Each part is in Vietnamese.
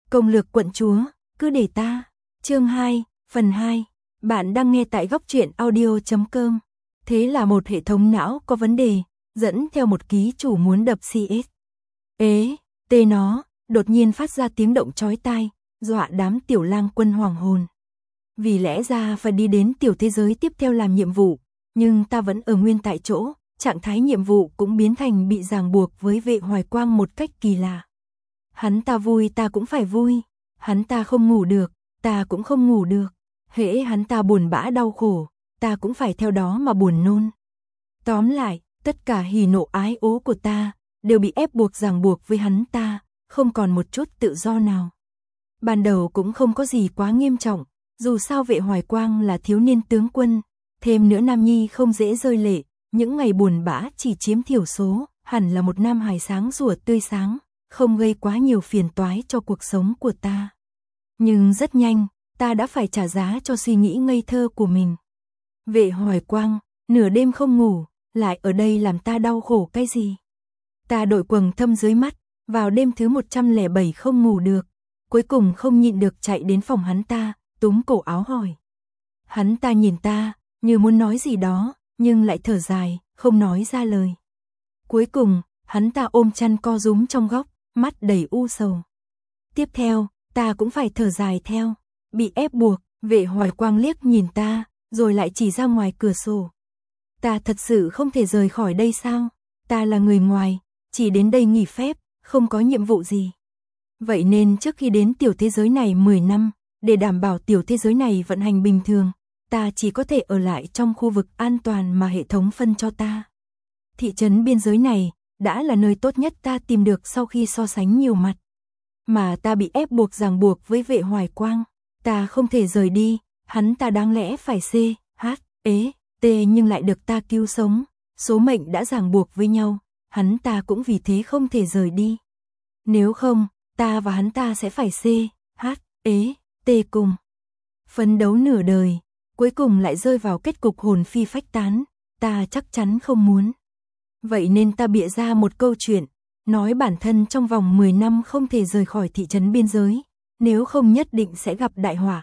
Công lược quận chúa, cứ để ta. Chương 2, phần 2. Bạn đang nghe tại góc truyện audio.com. Thế là một hệ thống não có vấn đề, dẫn theo một ký chủ muốn đập CS. Tê nó, đột nhiên phát ra tiếng động chói tai, dọa đám tiểu lang quân hoàng hồn. Vì lẽ ra phải đi đến tiểu thế giới tiếp theo làm nhiệm vụ, nhưng ta vẫn ở nguyên tại chỗ, trạng thái nhiệm vụ cũng biến thành bị ràng buộc với Vệ Hoài Quang một cách kỳ lạ. Hắn ta vui ta cũng phải vui, hắn ta không ngủ được, ta cũng không ngủ được, hễ hắn ta buồn bã đau khổ, ta cũng phải theo đó mà buồn nôn. Tóm lại, tất cả hỉ nộ ái ố của ta đều bị ép buộc ràng buộc với hắn ta, không còn một chút tự do nào. Ban đầu cũng không có gì quá nghiêm trọng, dù sao Vệ Hoài Quang là thiếu niên tướng quân, thêm nữa Nam Nhi không dễ rơi lệ, những ngày buồn bã chỉ chiếm thiểu số, hẳn là một nam hài sáng sủa tươi sáng, không gây quá nhiều phiền toái cho cuộc sống của ta. Nhưng rất nhanh, ta đã phải trả giá cho suy nghĩ ngây thơ của mình. Vệ Hoài Quang, nửa đêm không ngủ, lại ở đây làm ta đau khổ cái gì? Ta đội quầng thâm dưới mắt, vào đêm thứ 107 không ngủ được, cuối cùng không nhịn được chạy đến phòng hắn ta, túm cổ áo hỏi. Hắn ta nhìn ta, như muốn nói gì đó, nhưng lại thở dài, không nói ra lời. Cuối cùng, hắn ta ôm chăn co rúm trong góc, mắt đầy u sầu. Tiếp theo, ta cũng phải thở dài theo, bị ép buộc. Vệ Hoài Quang liếc nhìn ta, rồi lại chỉ ra ngoài cửa sổ. Ta thật sự không thể rời khỏi đây sao? Ta là người ngoài, chỉ đến đây nghỉ phép, không có nhiệm vụ gì. Vậy nên trước khi đến tiểu thế giới này 10 năm, để đảm bảo tiểu thế giới này vận hành bình thường, ta chỉ có thể ở lại trong khu vực an toàn mà hệ thống phân cho ta. Thị trấn biên giới này đã là nơi tốt nhất ta tìm được sau khi so sánh nhiều mặt. Mà ta bị ép buộc ràng buộc với Vệ Hoài Quang, ta không thể rời đi, hắn ta đáng lẽ phải nhưng lại được ta cứu sống, số mệnh đã ràng buộc với nhau, hắn ta cũng vì thế không thể rời đi. Nếu không, ta và hắn ta sẽ phải cùng phấn đấu nửa đời, cuối cùng lại rơi vào kết cục hồn phi phách tán, ta chắc chắn không muốn. Vậy nên ta bịa ra một câu chuyện, nói bản thân trong vòng 10 năm không thể rời khỏi thị trấn biên giới, nếu không nhất định sẽ gặp đại họa,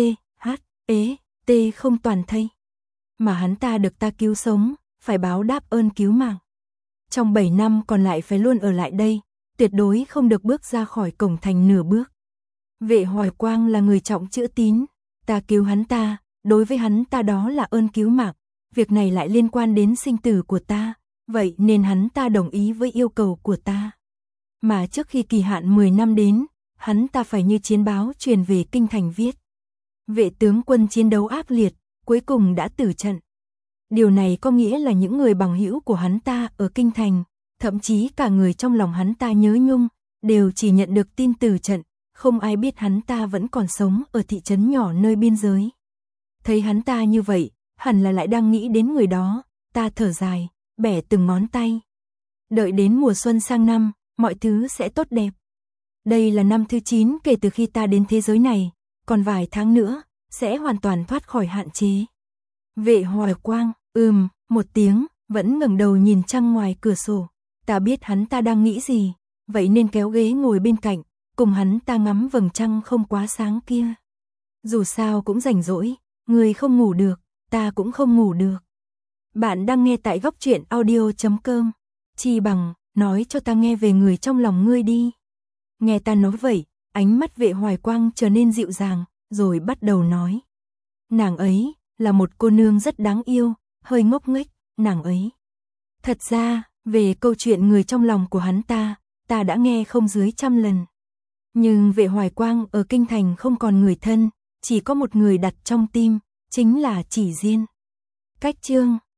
không toàn thây. Mà hắn ta được ta cứu sống, phải báo đáp ơn cứu mạng. Trong 7 năm còn lại phải luôn ở lại đây, tuyệt đối không được bước ra khỏi cổng thành nửa bước. Vệ Hoài Quang là người trọng chữ tín, ta cứu hắn ta, đối với hắn ta đó là ơn cứu mạng, việc này lại liên quan đến sinh tử của ta, vậy nên hắn ta đồng ý với yêu cầu của ta. Mà trước khi kỳ hạn 10 năm đến, hắn ta phải như chiến báo truyền về kinh thành viết. Vệ tướng quân chiến đấu ác liệt, cuối cùng đã tử trận. Điều này có nghĩa là những người bằng hữu của hắn ta ở kinh thành, thậm chí cả người trong lòng hắn ta nhớ nhung, đều chỉ nhận được tin tử trận, không ai biết hắn ta vẫn còn sống ở thị trấn nhỏ nơi biên giới. Thấy hắn ta như vậy, hẳn là lại đang nghĩ đến người đó, ta thở dài, bẻ từng ngón tay. Đợi đến mùa xuân sang năm, mọi thứ sẽ tốt đẹp. Đây là năm thứ 9 kể từ khi ta đến thế giới này, còn vài tháng nữa, sẽ hoàn toàn thoát khỏi hạn chế. Vệ Hoài Quang, một tiếng, vẫn ngẩng đầu nhìn trăng ngoài cửa sổ. Ta biết hắn ta đang nghĩ gì, vậy nên kéo ghế ngồi bên cạnh, cùng hắn ta ngắm vầng trăng không quá sáng kia. Dù sao cũng rảnh rỗi, người không ngủ được, ta cũng không ngủ được. Bạn đang nghe tại góc truyện audio.com. Chi bằng, nói cho ta nghe về người trong lòng ngươi đi. Nghe ta nói vậy, ánh mắt Vệ Hoài Quang trở nên dịu dàng, rồi bắt đầu nói. Nàng ấy, là một cô nương rất đáng yêu, hơi ngốc nghếch, nàng ấy. Thật ra, về câu chuyện người trong lòng của hắn ta đã nghe không dưới 100 lần. Nhưng Vệ Hoài Quang ở kinh thành không còn người thân, chỉ có một người đặt trong tim, chính là Chỉ Diên. Cách chương